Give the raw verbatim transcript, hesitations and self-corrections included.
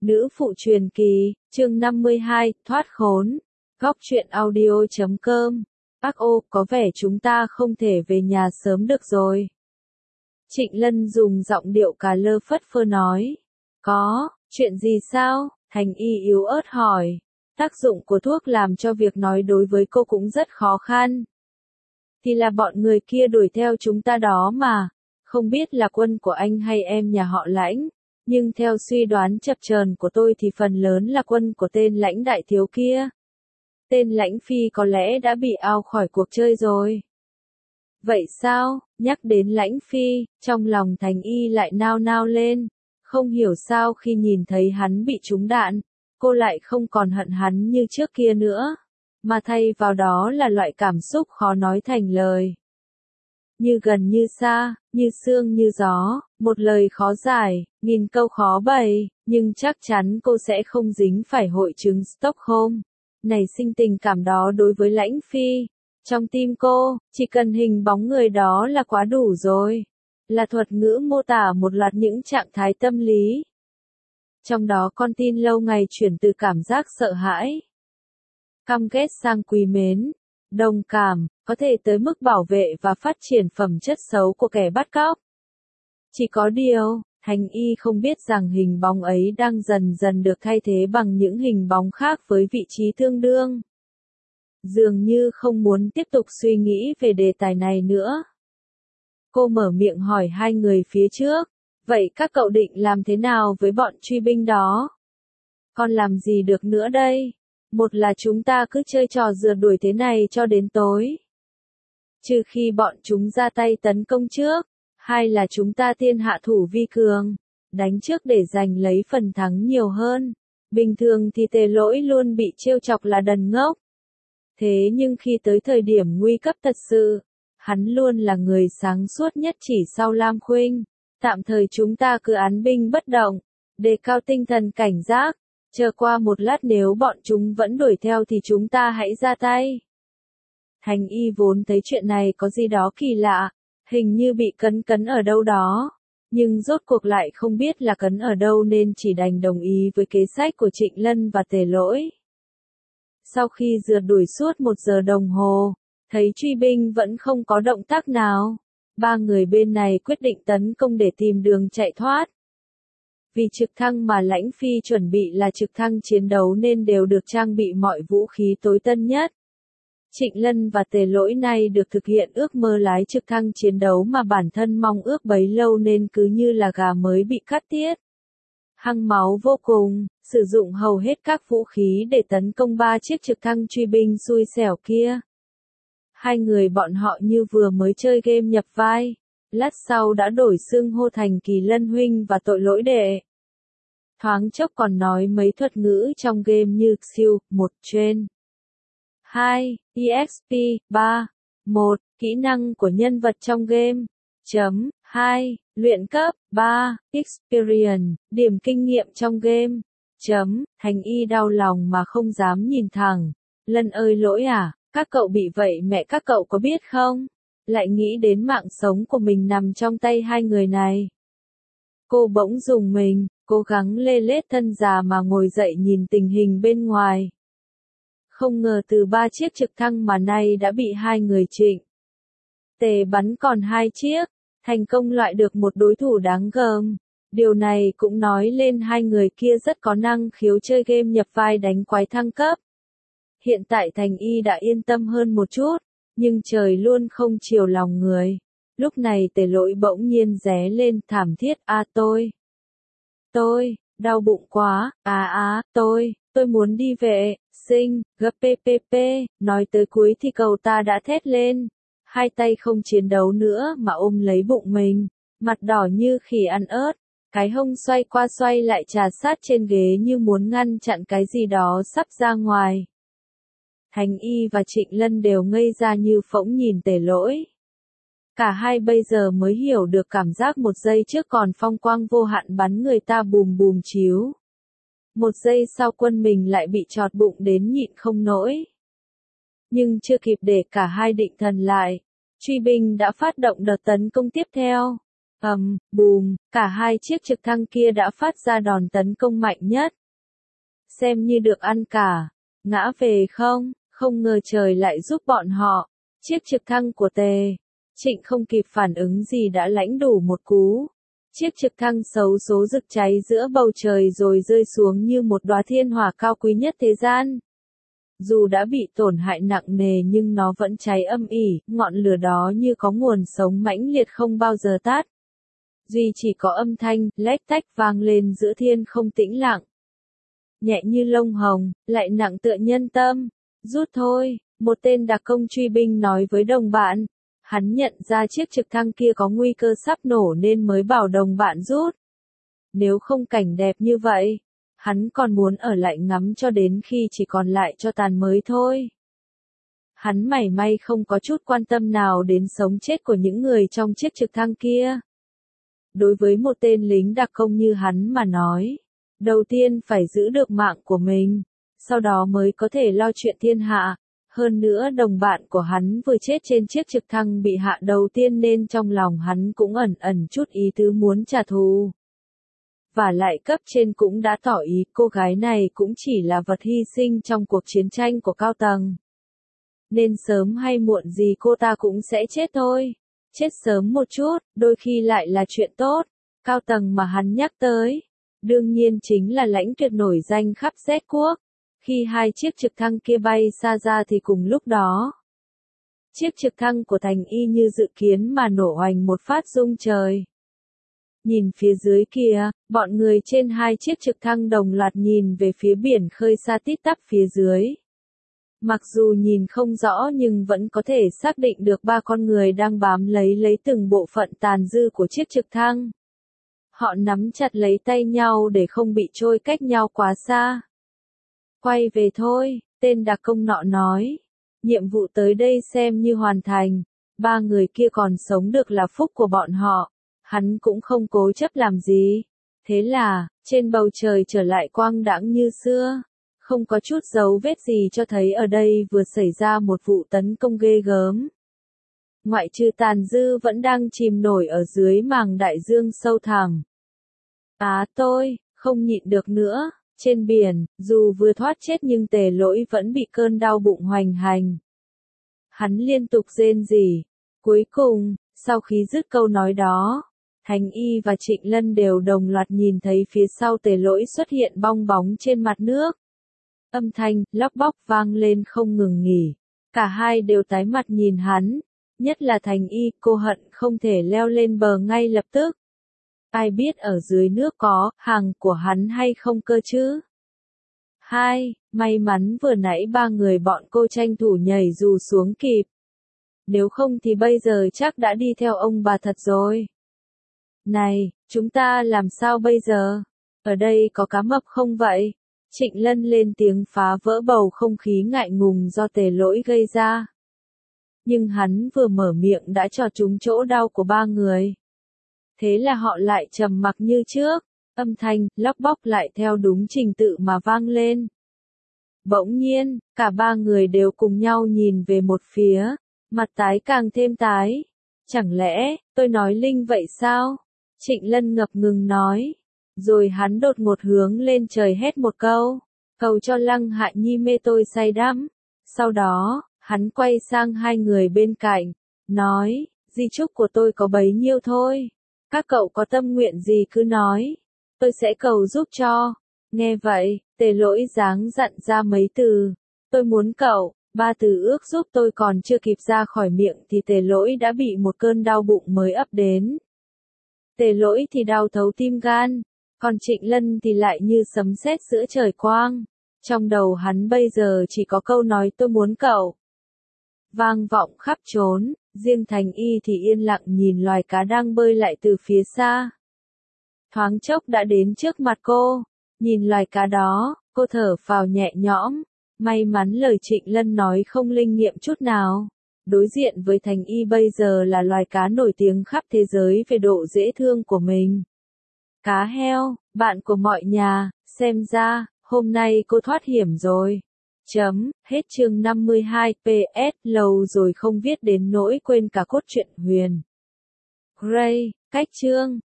Nữ phụ truyền kỳ, chương năm mươi hai, thoát khốn. Góc truyện audio chấm com. Ác ô, có vẻ chúng ta không thể về nhà sớm được rồi. Trịnh Lân dùng giọng điệu cà lơ phất phơ nói. Có, chuyện gì sao? Thành Y yếu ớt hỏi. Tác dụng của thuốc làm cho việc nói đối với cô cũng rất khó khăn. Thì là bọn người kia đuổi theo chúng ta đó mà. Không biết là quân của anh hay em nhà họ Lãnh. Nhưng theo suy đoán chập chờn của tôi thì phần lớn là quân của tên Lãnh đại thiếu kia. Tên Lãnh Phi có lẽ đã bị out khỏi cuộc chơi rồi. Vậy sao? Nhắc đến Lãnh Phi, trong lòng Thành Y lại nao nao lên. Không hiểu sao khi nhìn thấy hắn bị trúng đạn, cô lại không còn hận hắn như trước kia nữa. Mà thay vào đó là loại cảm xúc khó nói thành lời. Như gần như xa, như sương như gió, một lời khó giải, nghìn câu khó bày, nhưng chắc chắn cô sẽ không dính phải hội chứng Stockholm. Nảy sinh tình cảm đó đối với Lãnh Phi. Trong tim cô, chỉ cần hình bóng người đó là quá đủ rồi. Là thuật ngữ mô tả một loạt những trạng thái tâm lý. Trong đó con tin lâu ngày chuyển từ cảm giác sợ hãi, căm ghét sang quý mến, đồng cảm, có thể tới mức bảo vệ và phát triển phẩm chất xấu của kẻ bắt cóc. Chỉ có điều, Thành Y không biết rằng hình bóng ấy đang dần dần được thay thế bằng những hình bóng khác với vị trí tương đương. Dường như không muốn tiếp tục suy nghĩ về đề tài này nữa. Cô mở miệng hỏi hai người phía trước, vậy các cậu định làm thế nào với bọn truy binh đó? Còn làm gì được nữa đây? Một là chúng ta cứ chơi trò rượt đuổi thế này cho đến tối. Trừ khi bọn chúng ra tay tấn công trước. Hai là chúng ta tiên hạ thủ vi cường. Đánh trước để giành lấy phần thắng nhiều hơn. Bình thường thì Tề Lỗi luôn bị trêu chọc là đần ngốc. Thế nhưng khi tới thời điểm nguy cấp thật sự, hắn luôn là người sáng suốt nhất chỉ sau Lam Khuynh. Tạm thời chúng ta cứ án binh bất động. Đề cao tinh thần cảnh giác. Chờ qua một lát nếu bọn chúng vẫn đuổi theo thì chúng ta hãy ra tay. Thành Y vốn thấy chuyện này có gì đó kỳ lạ, hình như bị cấn cấn ở đâu đó, nhưng rốt cuộc lại không biết là cấn ở đâu nên chỉ đành đồng ý với kế sách của Trịnh Lân và Tề Lỗi. Sau khi rượt đuổi suốt một giờ đồng hồ, thấy truy binh vẫn không có động tác nào, ba người bên này quyết định tấn công để tìm đường chạy thoát. Vì trực thăng mà Lãnh Phi chuẩn bị là trực thăng chiến đấu nên đều được trang bị mọi vũ khí tối tân nhất. Trịnh Lân và Tề Lỗi này được thực hiện ước mơ lái trực thăng chiến đấu mà bản thân mong ước bấy lâu nên cứ như là gà mới bị cắt tiết. Hăng máu vô cùng, sử dụng hầu hết các vũ khí để tấn công ba chiếc trực thăng truy binh xui xẻo kia. Hai người bọn họ như vừa mới chơi game nhập vai. Lát sau đã đổi xưng hô thành Kỳ Lân huynh và Tội Lỗi đệ. Thoáng chốc còn nói mấy thuật ngữ trong game như siêu, một trên, hai, e x p, ba, một, kỹ năng của nhân vật trong game, chấm, hai, luyện cấp, ba, experience, điểm kinh nghiệm trong game, chấm, Thành Y đau lòng mà không dám nhìn thẳng. Lân ơi Lỗi à, các cậu bị vậy mẹ các cậu có biết không? Lại nghĩ đến mạng sống của mình nằm trong tay hai người này. Cô bỗng rùng mình, cố gắng lê lết thân già mà ngồi dậy nhìn tình hình bên ngoài. Không ngờ từ ba chiếc trực thăng mà nay đã bị hai người Trịnh Tề bắn còn hai chiếc, thành công loại được một đối thủ đáng gờm. Điều này cũng nói lên hai người kia rất có năng khiếu chơi game nhập vai đánh quái thăng cấp. Hiện tại Thành Y đã yên tâm hơn một chút. Nhưng trời luôn không chiều lòng người. Lúc này Tề Lỗi bỗng nhiên ré lên thảm thiết. À tôi, tôi, đau bụng quá, à á, tôi, tôi muốn đi vệ, sinh, gppp, nói tới cuối thì cậu ta đã thét lên. Hai tay không chiến đấu nữa mà ôm lấy bụng mình, mặt đỏ như khỉ ăn ớt, cái hông xoay qua xoay lại trà sát trên ghế như muốn ngăn chặn cái gì đó sắp ra ngoài. Thành Y và Trịnh Lân đều ngây ra như phỗng nhìn Tề Lỗi. Cả hai bây giờ mới hiểu được cảm giác một giây trước còn phong quang vô hạn bắn người ta bùm bùm chiếu. Một giây sau quân mình lại bị chọt bụng đến nhịn không nổi. Nhưng chưa kịp để cả hai định thần lại, truy binh đã phát động đợt tấn công tiếp theo. Ầm, bùm, cả hai chiếc trực thăng kia đã phát ra đòn tấn công mạnh nhất. Xem như được ăn cả. Ngã về không, không ngờ trời lại giúp bọn họ. Chiếc trực thăng của Tề Trịnh không kịp phản ứng gì đã lãnh đủ một cú. Chiếc trực thăng xấu số rực cháy giữa bầu trời rồi rơi xuống như một đóa thiên hỏa cao quý nhất thế gian. Dù đã bị tổn hại nặng nề nhưng nó vẫn cháy âm ỉ, ngọn lửa đó như có nguồn sống mãnh liệt không bao giờ tắt. Duy chỉ có âm thanh, lách tách vang lên giữa thiên không tĩnh lặng. Nhẹ như lông hồng, lại nặng tựa nhân tâm. Rút thôi, một tên đặc công truy binh nói với đồng bạn. Hắn nhận ra chiếc trực thăng kia có nguy cơ sắp nổ nên mới bảo đồng bạn rút. Nếu không cảnh đẹp như vậy, hắn còn muốn ở lại ngắm cho đến khi chỉ còn lại cho tàn mới thôi. Hắn mảy may không có chút quan tâm nào đến sống chết của những người trong chiếc trực thăng kia. Đối với một tên lính đặc công như hắn mà nói, đầu tiên phải giữ được mạng của mình, sau đó mới có thể lo chuyện thiên hạ. Hơn nữa đồng bạn của hắn vừa chết trên chiếc trực thăng bị hạ đầu tiên nên trong lòng hắn cũng ẩn ẩn chút ý tứ muốn trả thù. Và lại cấp trên cũng đã tỏ ý cô gái này cũng chỉ là vật hy sinh trong cuộc chiến tranh của cao tầng. Nên sớm hay muộn gì cô ta cũng sẽ chết thôi. Chết sớm một chút, đôi khi lại là chuyện tốt. Cao tầng mà hắn nhắc tới, đương nhiên chính là lãnh tuyệt nổi danh khắp Z quốc. Khi hai chiếc trực thăng kia bay xa ra thì cùng lúc đó, chiếc trực thăng của Thành Y như dự kiến mà nổ oành một phát rung trời. Nhìn phía dưới kia, bọn người trên hai chiếc trực thăng đồng loạt nhìn về phía biển khơi xa tít tắp phía dưới. Mặc dù nhìn không rõ nhưng vẫn có thể xác định được ba con người đang bám lấy lấy từng bộ phận tàn dư của chiếc trực thăng. Họ nắm chặt lấy tay nhau để không bị trôi cách nhau quá xa. Quay về thôi, tên đặc công nọ nói. Nhiệm vụ tới đây xem như hoàn thành. Ba người kia còn sống được là phúc của bọn họ. Hắn cũng không cố chấp làm gì. Thế là, trên bầu trời trở lại quang đãng như xưa. Không có chút dấu vết gì cho thấy ở đây vừa xảy ra một vụ tấn công ghê gớm. Ngoại trừ tàn dư vẫn đang chìm nổi ở dưới màng đại dương sâu thẳm. Á tôi, không nhịn được nữa. Trên biển, dù vừa thoát chết nhưng Tề Lỗi vẫn bị cơn đau bụng hoành hành. Hắn liên tục rên rỉ. Cuối cùng, sau khi dứt câu nói đó, Thành Y và Trịnh Lân đều đồng loạt nhìn thấy phía sau Tề Lỗi xuất hiện bong bóng trên mặt nước. Âm thanh, lóc bóc vang lên không ngừng nghỉ. Cả hai đều tái mặt nhìn hắn. Nhất là Thành Y, cô hận không thể leo lên bờ ngay lập tức. Ai biết ở dưới nước có hàng của hắn hay không cơ chứ? Hai, may mắn vừa nãy ba người bọn cô tranh thủ nhảy dù xuống kịp. Nếu không thì bây giờ chắc đã đi theo ông bà thật rồi. Này, chúng ta làm sao bây giờ? Ở đây có cá mập không vậy? Trịnh Lân lên tiếng phá vỡ bầu không khí ngại ngùng do Tề Lỗi gây ra. Nhưng hắn vừa mở miệng đã cho trúng chỗ đau của ba người. Thế là họ lại trầm mặc như trước, âm thanh, lóc bóc lại theo đúng trình tự mà vang lên. Bỗng nhiên, cả ba người đều cùng nhau nhìn về một phía, mặt tái càng thêm tái. Chẳng lẽ, tôi nói linh vậy sao? Trịnh Lân ngập ngừng nói. Rồi hắn đột ngột hướng lên trời hét một câu, cầu cho Lăng Hạ Nhi mê tôi say đắm. Sau đó, hắn quay sang hai người bên cạnh, nói, di chúc của tôi có bấy nhiêu thôi. Các cậu có tâm nguyện gì cứ nói, tôi sẽ cầu giúp cho. Nghe vậy, Tề Lỗi dáng dặn ra mấy từ. Tôi muốn cậu, ba từ ước giúp tôi còn chưa kịp ra khỏi miệng thì Tề Lỗi đã bị một cơn đau bụng mới ập đến. Tề Lỗi thì đau thấu tim gan, còn Trịnh Lân thì lại như sấm sét giữa trời quang. Trong đầu hắn bây giờ chỉ có câu nói tôi muốn cậu. Vang vọng khắp trốn, riêng Thành Y thì yên lặng nhìn loài cá đang bơi lại từ phía xa. Thoáng chốc đã đến trước mặt cô, nhìn loài cá đó, cô thở phào nhẹ nhõm, may mắn lời Trịnh Lân nói không linh nghiệm chút nào. Đối diện với Thành Y bây giờ là loài cá nổi tiếng khắp thế giới về độ dễ thương của mình. Cá heo, bạn của mọi nhà, xem ra, hôm nay cô thoát hiểm rồi. Chấm, hết chương năm mươi hai, P S, lâu rồi không viết đến nỗi quên cả cốt truyện huyền. Gray, Cách chương